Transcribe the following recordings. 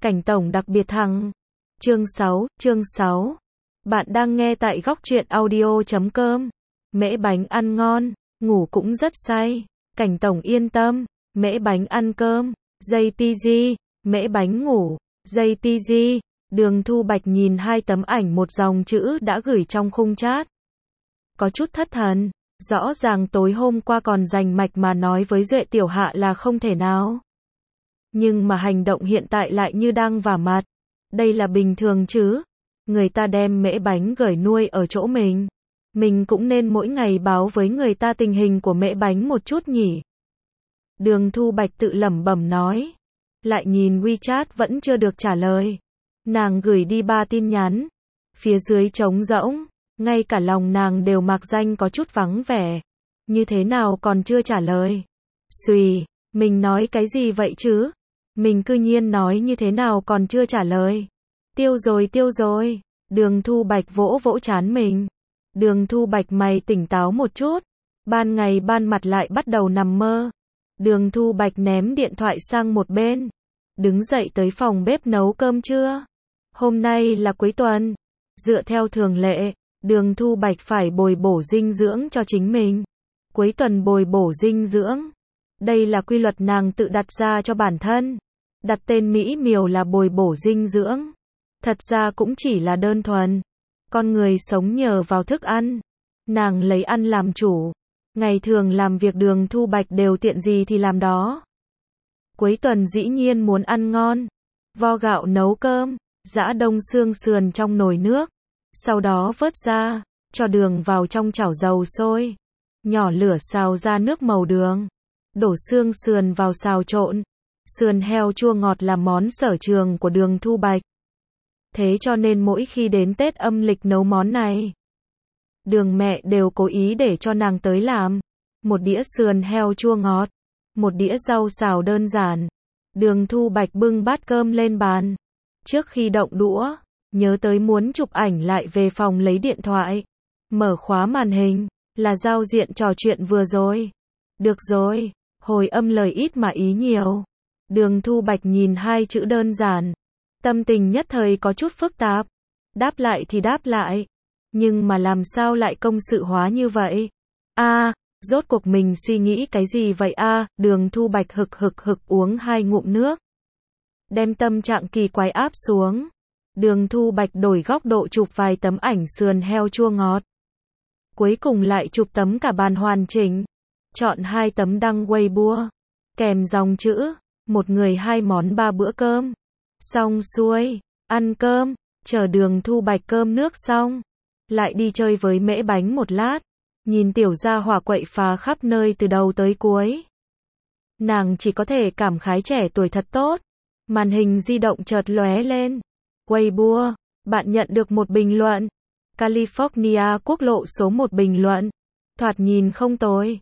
Cảnh tổng đặc biệt thăng. Chương 6. Bạn đang nghe tại góc truyện audio.com. Mễ bánh ăn ngon, ngủ cũng rất say. Cảnh tổng yên tâm, mễ bánh ăn cơm, JPG, mễ bánh ngủ, JPG. Đường Thu Bạch nhìn hai tấm ảnh một dòng chữ đã gửi trong khung chat. Có chút thất thần, rõ ràng tối hôm qua còn rành mạch mà nói với Duệ Tiểu Hạ là không thể nào. Nhưng mà hành động hiện tại lại như đang vả mặt. Đây là bình thường chứ. Người ta đem mễ bánh gửi nuôi ở chỗ mình cũng nên mỗi ngày báo với người ta tình hình của mễ bánh một chút nhỉ. Đường Thu Bạch tự lẩm bẩm nói. Lại nhìn WeChat vẫn chưa được trả lời. Nàng gửi đi 3 tin nhắn. Phía dưới trống rỗng. Ngay cả lòng nàng đều mạc danh có chút vắng vẻ. Như thế nào còn chưa trả lời. Xùi, mình nói cái gì vậy chứ? Mình cư nhiên nói như thế nào còn chưa trả lời. Tiêu rồi. Đường Thu Bạch vỗ vỗ trán mình. Đường Thu Bạch mày tỉnh táo một chút. Ban ngày ban mặt lại bắt đầu nằm mơ. Đường Thu Bạch ném điện thoại sang một bên. Đứng dậy tới phòng bếp nấu cơm trưa. Hôm nay là cuối tuần. Dựa theo thường lệ, Đường Thu Bạch phải bồi bổ dinh dưỡng cho chính mình. Cuối tuần bồi bổ dinh dưỡng. Đây là quy luật nàng tự đặt ra cho bản thân. Đặt tên mỹ miều là bồi bổ dinh dưỡng. Thật ra cũng chỉ là đơn thuần. Con người sống nhờ vào thức ăn. Nàng lấy ăn làm chủ. Ngày thường làm việc Đường Thu Bạch đều tiện gì thì làm đó. Cuối tuần dĩ nhiên muốn ăn ngon. Vo gạo nấu cơm, giã đông xương sườn trong nồi nước. Sau đó vớt ra, cho đường vào trong chảo dầu sôi. Nhỏ lửa xào ra nước màu đường. Đổ xương sườn vào xào trộn. Sườn heo chua ngọt là món sở trường của Đường Thu Bạch. Thế cho nên mỗi khi đến Tết âm lịch nấu món này, Đường mẹ đều cố ý để cho nàng tới làm. Một đĩa sườn heo chua ngọt, một đĩa rau xào đơn giản. Đường Thu Bạch bưng bát cơm lên bàn. Trước khi động đũa, nhớ tới muốn chụp ảnh lại về phòng lấy điện thoại. Mở khóa màn hình, là giao diện trò chuyện vừa rồi. Được rồi, hồi âm lời ít mà ý nhiều. Đường Thu Bạch nhìn hai chữ đơn giản. Tâm tình nhất thời có chút phức tạp. Đáp lại thì đáp lại. Nhưng mà làm sao lại công sự hóa như vậy? Rốt cuộc mình suy nghĩ cái gì vậy Đường Thu Bạch hực uống 2 ngụm nước. Đem tâm trạng kỳ quái áp xuống. Đường Thu Bạch đổi góc độ chụp vài tấm ảnh sườn heo chua ngọt. Cuối cùng lại chụp tấm cả bàn hoàn chỉnh. Chọn 2 tấm đăng Weibo. Kèm dòng chữ, một người 2 món 3 bữa cơm. Xong xuôi, ăn cơm, chờ Đường Thu Bạch cơm nước xong. Lại đi chơi với mễ bánh một lát. Nhìn tiểu gia hỏa quậy phá khắp nơi từ đầu tới cuối. Nàng chỉ có thể cảm khái trẻ tuổi thật tốt. Màn hình di động chợt lóe lên. Weibo, bạn nhận được một bình luận. California quốc lộ số 1 bình luận. Thoạt nhìn không tồi.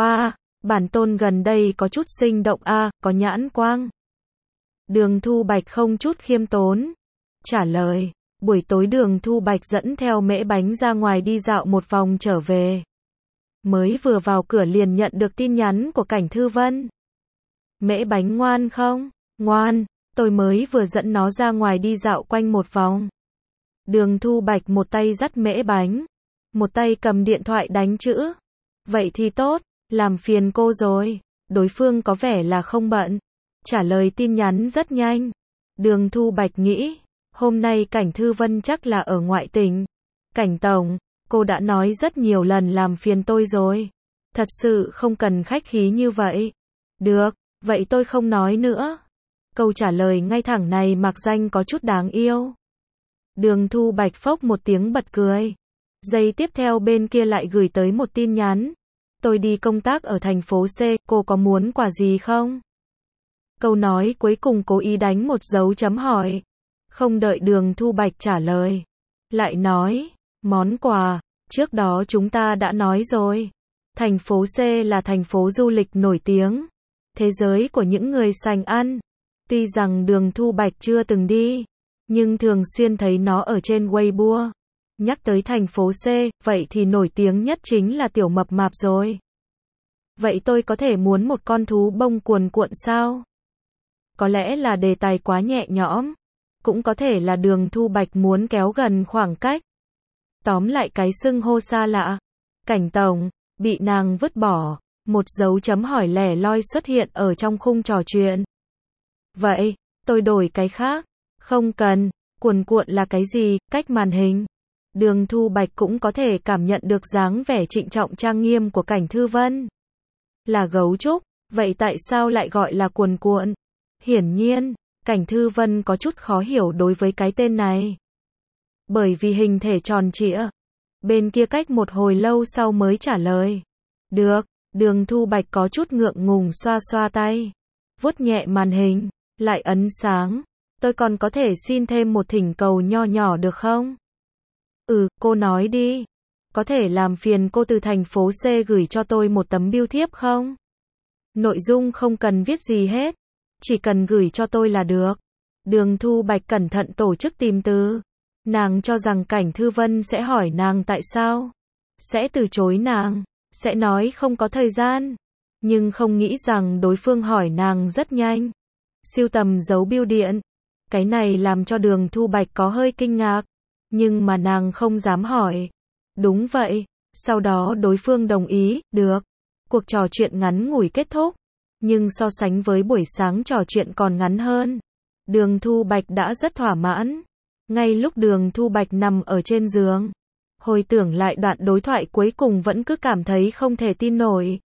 Bản tôn gần đây có chút sinh động có nhãn quang. Đường Thu Bạch không chút khiêm tốn. Trả lời. Buổi tối Đường Thu Bạch dẫn theo mễ bánh ra ngoài đi dạo một vòng trở về. Mới vừa vào cửa liền nhận được tin nhắn của Cảnh Thư Vân. Mễ bánh ngoan không? Ngoan, tôi mới vừa dẫn nó ra ngoài đi dạo quanh một vòng. Đường Thu Bạch một tay dắt mễ bánh, một tay cầm điện thoại đánh chữ. Vậy thì tốt, làm phiền cô rồi. Đối phương có vẻ là không bận. Trả lời tin nhắn rất nhanh. Đường Thu Bạch nghĩ, hôm nay Cảnh Thư Vân chắc là ở ngoại tỉnh. Cảnh tổng, cô đã nói rất nhiều lần làm phiền tôi rồi. Thật sự không cần khách khí như vậy. Được, vậy tôi không nói nữa. Câu trả lời ngay thẳng này mạc danh có chút đáng yêu. Đường Thu Bạch phốc một tiếng bật cười. Giây tiếp theo bên kia lại gửi tới một tin nhắn. Tôi đi công tác ở thành phố C, cô có muốn quà gì không? Câu nói cuối cùng cố ý đánh một dấu chấm hỏi. Không đợi Đường Thu Bạch trả lời. Lại nói, món quà, trước đó chúng ta đã nói rồi. Thành phố C là thành phố du lịch nổi tiếng. Thế giới của những người sành ăn. Tuy rằng Đường Thu Bạch chưa từng đi, nhưng thường xuyên thấy nó ở trên Weibo. Nhắc tới thành phố C, vậy thì nổi tiếng nhất chính là tiểu mập mạp rồi. Vậy tôi có thể muốn một con thú bông cuồn cuộn sao? Có lẽ là đề tài quá nhẹ nhõm. Cũng có thể là Đường Thu Bạch muốn kéo gần khoảng cách. Tóm lại cái xưng hô xa lạ. Cảnh tổng, bị nàng vứt bỏ. Một dấu chấm hỏi lẻ loi xuất hiện ở trong khung trò chuyện. Vậy, tôi đổi cái khác. Không cần, cuồn cuộn là cái gì, cách màn hình. Đường Thu Bạch cũng có thể cảm nhận được dáng vẻ trịnh trọng trang nghiêm của Cảnh Thư Vân. Là gấu trúc, vậy tại sao lại gọi là cuồn cuộn? Hiển nhiên, Cảnh Thư Vân có chút khó hiểu đối với cái tên này. Bởi vì hình thể tròn trịa. Bên kia cách một hồi lâu sau mới trả lời. Được, Đường Thu Bạch có chút ngượng ngùng xoa xoa tay. Vuốt nhẹ màn hình, lại ấn sáng. Tôi còn có thể xin thêm một thỉnh cầu nho nhỏ được không? Cô nói đi. Có thể làm phiền cô từ thành phố C gửi cho tôi một tấm bưu thiếp không? Nội dung không cần viết gì hết. Chỉ cần gửi cho tôi là được. Đường Thu Bạch cẩn thận tổ chức tìm từ. Nàng cho rằng Cảnh Thư Vân sẽ hỏi nàng tại sao. Sẽ từ chối nàng. Sẽ nói không có thời gian. Nhưng không nghĩ rằng đối phương hỏi nàng rất nhanh. Sưu tầm dấu bưu điện. Cái này làm cho Đường Thu Bạch có hơi kinh ngạc. Nhưng mà nàng không dám hỏi. Đúng vậy. Sau đó đối phương đồng ý, được. Cuộc trò chuyện ngắn ngủi kết thúc. Nhưng so sánh với buổi sáng trò chuyện còn ngắn hơn. Đường Thu Bạch đã rất thỏa mãn. Ngay lúc Đường Thu Bạch nằm ở trên giường. Hồi tưởng lại đoạn đối thoại cuối cùng vẫn cứ cảm thấy không thể tin nổi.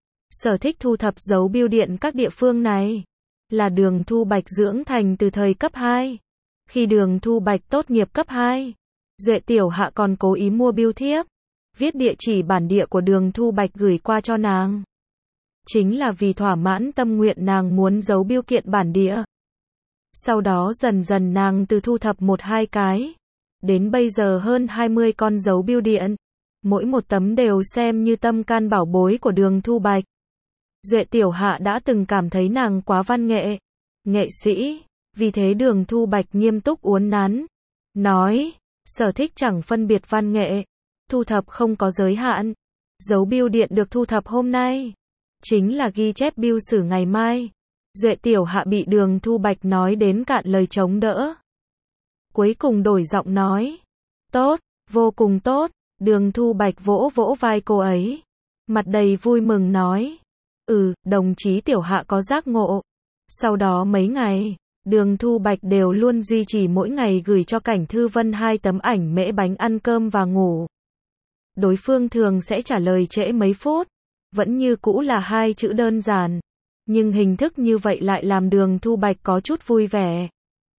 Sở thích thu thập dấu bưu điện các địa phương này. Là Đường Thu Bạch dưỡng thành từ thời cấp 2. Khi Đường Thu Bạch tốt nghiệp cấp 2. Duệ Tiểu Hạ còn cố ý mua bưu thiếp. Viết địa chỉ bản địa của Đường Thu Bạch gửi qua cho nàng. Chính là vì thỏa mãn tâm nguyện nàng muốn giấu bưu kiện bản địa. Sau đó dần dần nàng từ thu thập 1-2 cái. Đến bây giờ hơn 20 con dấu bưu điện. Mỗi một tấm đều xem như tâm can bảo bối của Đường Thu Bạch. Duệ Tiểu Hạ đã từng cảm thấy nàng quá văn nghệ. Nghệ sĩ. Vì thế Đường Thu Bạch nghiêm túc uốn nắn. Nói, sở thích chẳng phân biệt văn nghệ. Thu thập không có giới hạn. Dấu bưu điện được thu thập hôm nay. Chính là ghi chép bưu sử ngày mai. Duệ Tiểu Hạ bị Đường Thu Bạch nói đến cạn lời chống đỡ. Cuối cùng đổi giọng nói. Tốt, vô cùng tốt. Đường Thu Bạch vỗ vỗ vai cô ấy. Mặt đầy vui mừng nói. Đồng chí Tiểu Hạ có giác ngộ. Sau đó mấy ngày, Đường Thu Bạch đều luôn duy trì mỗi ngày gửi cho Cảnh Thư Vân 2 tấm ảnh mễ bánh ăn cơm và ngủ. Đối phương thường sẽ trả lời trễ mấy phút. Vẫn như cũ là 2 chữ đơn giản. Nhưng hình thức như vậy lại làm Đường Thu Bạch có chút vui vẻ.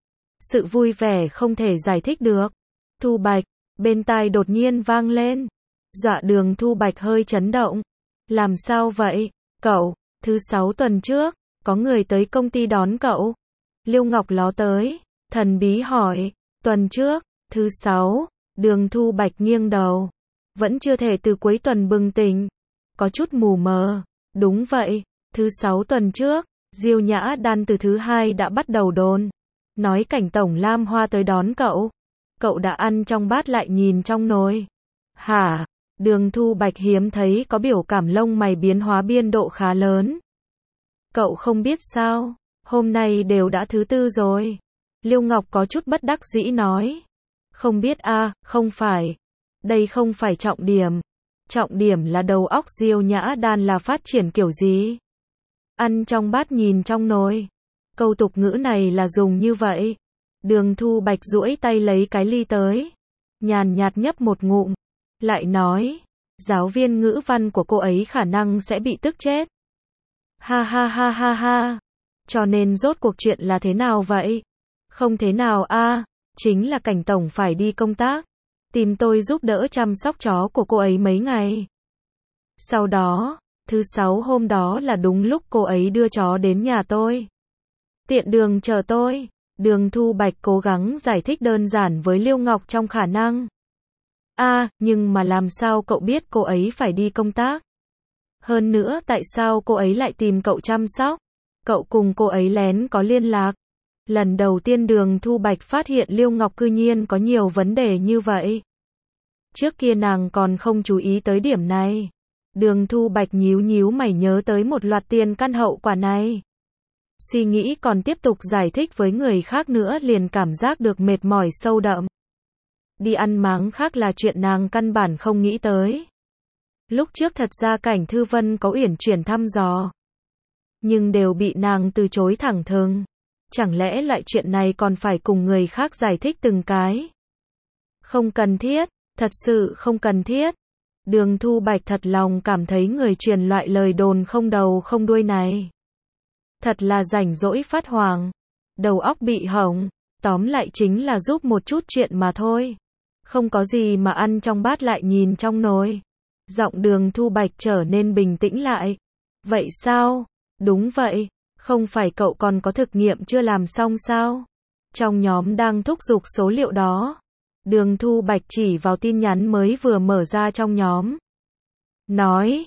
Sự vui vẻ không thể giải thích được. Thu Bạch, bên tai đột nhiên vang lên. Dọa Đường Thu Bạch hơi chấn động. Làm sao vậy, cậu? Thứ 6 tuần trước, có người tới công ty đón cậu. Liêu Ngọc ló tới, thần bí hỏi. Tuần trước, thứ 6, Đường Thu Bạch nghiêng đầu. Vẫn chưa thể từ cuối tuần bừng tỉnh. Có chút mù mờ. Đúng vậy, thứ 6 tuần trước, Diêu Nhã Đan từ thứ 2 đã bắt đầu đồn. Nói Cảnh tổng Lam Hoa tới đón cậu. Cậu đã ăn trong bát lại nhìn trong nồi. Hả? Đường Thu Bạch hiếm thấy có biểu cảm lông mày biến hóa biên độ khá lớn. Cậu không biết sao? Hôm nay đều đã thứ 4 rồi. Liêu Ngọc có chút bất đắc dĩ nói. Không biết không phải. Đây không phải trọng điểm. Trọng điểm là đầu óc Diêu Nhã Đan là phát triển kiểu gì? Ăn trong bát nhìn trong nồi. Câu tục ngữ này là dùng như vậy. Đường Thu Bạch duỗi tay lấy cái ly tới. Nhàn nhạt nhấp một ngụm. Lại nói. Giáo viên ngữ văn của cô ấy khả năng sẽ bị tức chết. Ha ha ha ha ha. Cho nên rốt cuộc chuyện là thế nào vậy? Không thế nào chính là Cảnh tổng phải đi công tác. Tìm tôi giúp đỡ chăm sóc chó của cô ấy mấy ngày. Sau đó, thứ 6 hôm đó là đúng lúc cô ấy đưa chó đến nhà tôi. Tiện đường chờ tôi. Đường Thu Bạch cố gắng giải thích đơn giản với Liêu Ngọc trong khả năng. Nhưng mà làm sao cậu biết cô ấy phải đi công tác? Hơn nữa tại sao cô ấy lại tìm cậu chăm sóc? Cậu cùng cô ấy lén có liên lạc. Lần đầu tiên Đường Thu Bạch phát hiện Liêu Ngọc cư nhiên có nhiều vấn đề như vậy. Trước kia nàng còn không chú ý tới điểm này. Đường Thu Bạch nhíu nhíu mày nhớ tới một loạt tiền căn hậu quả này. Suy nghĩ còn tiếp tục giải thích với người khác nữa liền cảm giác được mệt mỏi sâu đậm. Đi ăn máng khác là chuyện nàng căn bản không nghĩ tới. Lúc trước thật ra Cảnh Thư Vân có uyển chuyển thăm dò, nhưng đều bị nàng từ chối thẳng thừng. Chẳng lẽ loại chuyện này còn phải cùng người khác giải thích từng cái? Không cần thiết, thật sự không cần thiết. Đường Thu Bạch thật lòng cảm thấy người truyền loại lời đồn không đầu không đuôi này thật là rảnh rỗi phát hoàng, đầu óc bị hỏng, tóm lại chính là giúp một chút chuyện mà thôi. Không có gì mà ăn trong bát lại nhìn trong nồi. Giọng Đường Thu Bạch trở nên bình tĩnh lại. Vậy sao? Đúng vậy, không phải cậu còn có thực nghiệm chưa làm xong sao? Trong nhóm đang thúc giục số liệu đó. Đường Thu Bạch chỉ vào tin nhắn mới vừa mở ra trong nhóm. Nói,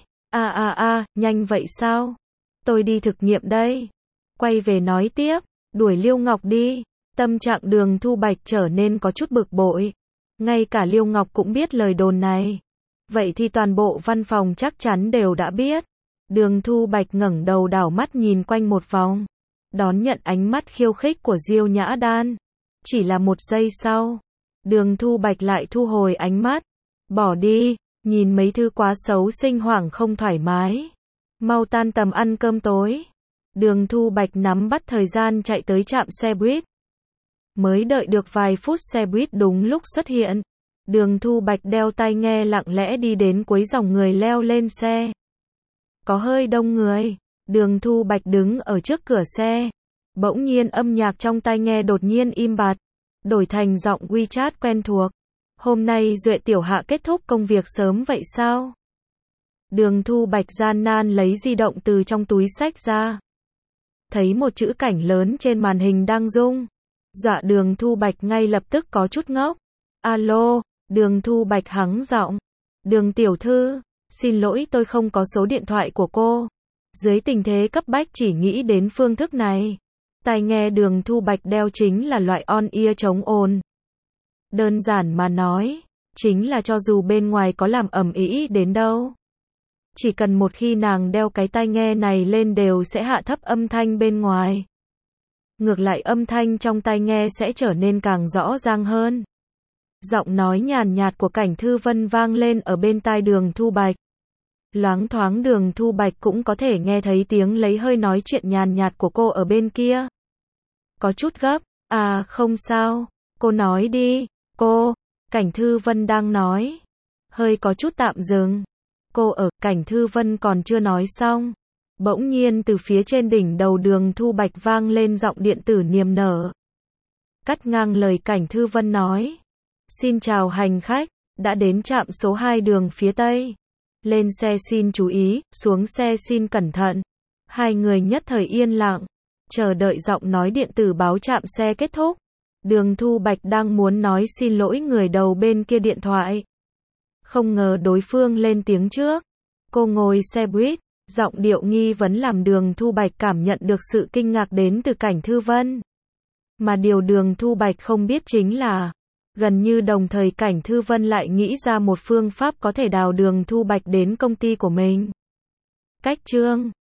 nhanh vậy sao? Tôi đi thực nghiệm đây. Quay về nói tiếp, đuổi Liêu Ngọc đi. Tâm trạng Đường Thu Bạch trở nên có chút bực bội. Ngay cả Liêu Ngọc cũng biết lời đồn này. Vậy thì toàn bộ văn phòng chắc chắn đều đã biết. Đường Thu Bạch ngẩng đầu đảo mắt nhìn quanh một vòng. Đón nhận ánh mắt khiêu khích của Diêu Nhã Đan. Chỉ là một giây sau, Đường Thu Bạch lại thu hồi ánh mắt. Bỏ đi, nhìn mấy thứ quá xấu sinh hoảng không thoải mái. Mau tan tầm ăn cơm tối. Đường Thu Bạch nắm bắt thời gian chạy tới trạm xe buýt. Mới đợi được vài phút xe buýt đúng lúc xuất hiện. Đường Thu Bạch đeo tai nghe lặng lẽ đi đến cuối dòng người leo lên xe. Có hơi đông người. Đường Thu Bạch đứng ở trước cửa xe. Bỗng nhiên âm nhạc trong tai nghe đột nhiên im bặt. Đổi thành giọng WeChat quen thuộc. Hôm nay Duệ tiểu hạ kết thúc công việc sớm vậy sao? Đường Thu Bạch gian nan lấy di động từ trong túi xách ra. Thấy một chữ Cảnh lớn trên màn hình đang rung. Dọa Đường Thu Bạch ngay lập tức có chút ngốc. Alo, Đường Thu Bạch hắng giọng. Đường tiểu thư, xin lỗi tôi không có số điện thoại của cô. Dưới tình thế cấp bách chỉ nghĩ đến phương thức này. Tai nghe Đường Thu Bạch đeo chính là loại on-ear chống ồn. Đơn giản mà nói, chính là cho dù bên ngoài có làm ầm ĩ đến đâu, chỉ cần một khi nàng đeo cái tai nghe này lên đều sẽ hạ thấp âm thanh bên ngoài. Ngược lại âm thanh trong tai nghe sẽ trở nên càng rõ ràng hơn. Giọng nói nhàn nhạt của Cảnh Thư Vân vang lên ở bên tai Đường Thu Bạch. Loáng thoáng Đường Thu Bạch cũng có thể nghe thấy tiếng lấy hơi nói chuyện nhàn nhạt của cô ở bên kia. Có chút gấp, không sao, cô nói đi, cô, Cảnh Thư Vân đang nói. Hơi có chút tạm dừng. Cảnh Thư Vân còn chưa nói xong. Bỗng nhiên từ phía trên đỉnh đầu Đường Thu Bạch vang lên giọng điện tử niềm nở. Cắt ngang lời Cảnh Thư Vân nói. Xin chào hành khách, đã đến trạm số 2 đường phía Tây. Lên xe xin chú ý, xuống xe xin cẩn thận. Hai người nhất thời yên lặng, chờ đợi giọng nói điện tử báo trạm xe kết thúc. Đường Thu Bạch đang muốn nói xin lỗi người đầu bên kia điện thoại. Không ngờ đối phương lên tiếng trước. Cô ngồi xe buýt, giọng điệu nghi vấn làm Đường Thu Bạch cảm nhận được sự kinh ngạc đến từ Cảnh Thư Vân. Mà điều Đường Thu Bạch không biết chính là, gần như đồng thời Cảnh Thư Vân lại nghĩ ra một phương pháp có thể đào Đường Thu Bạch đến công ty của mình. Cách chương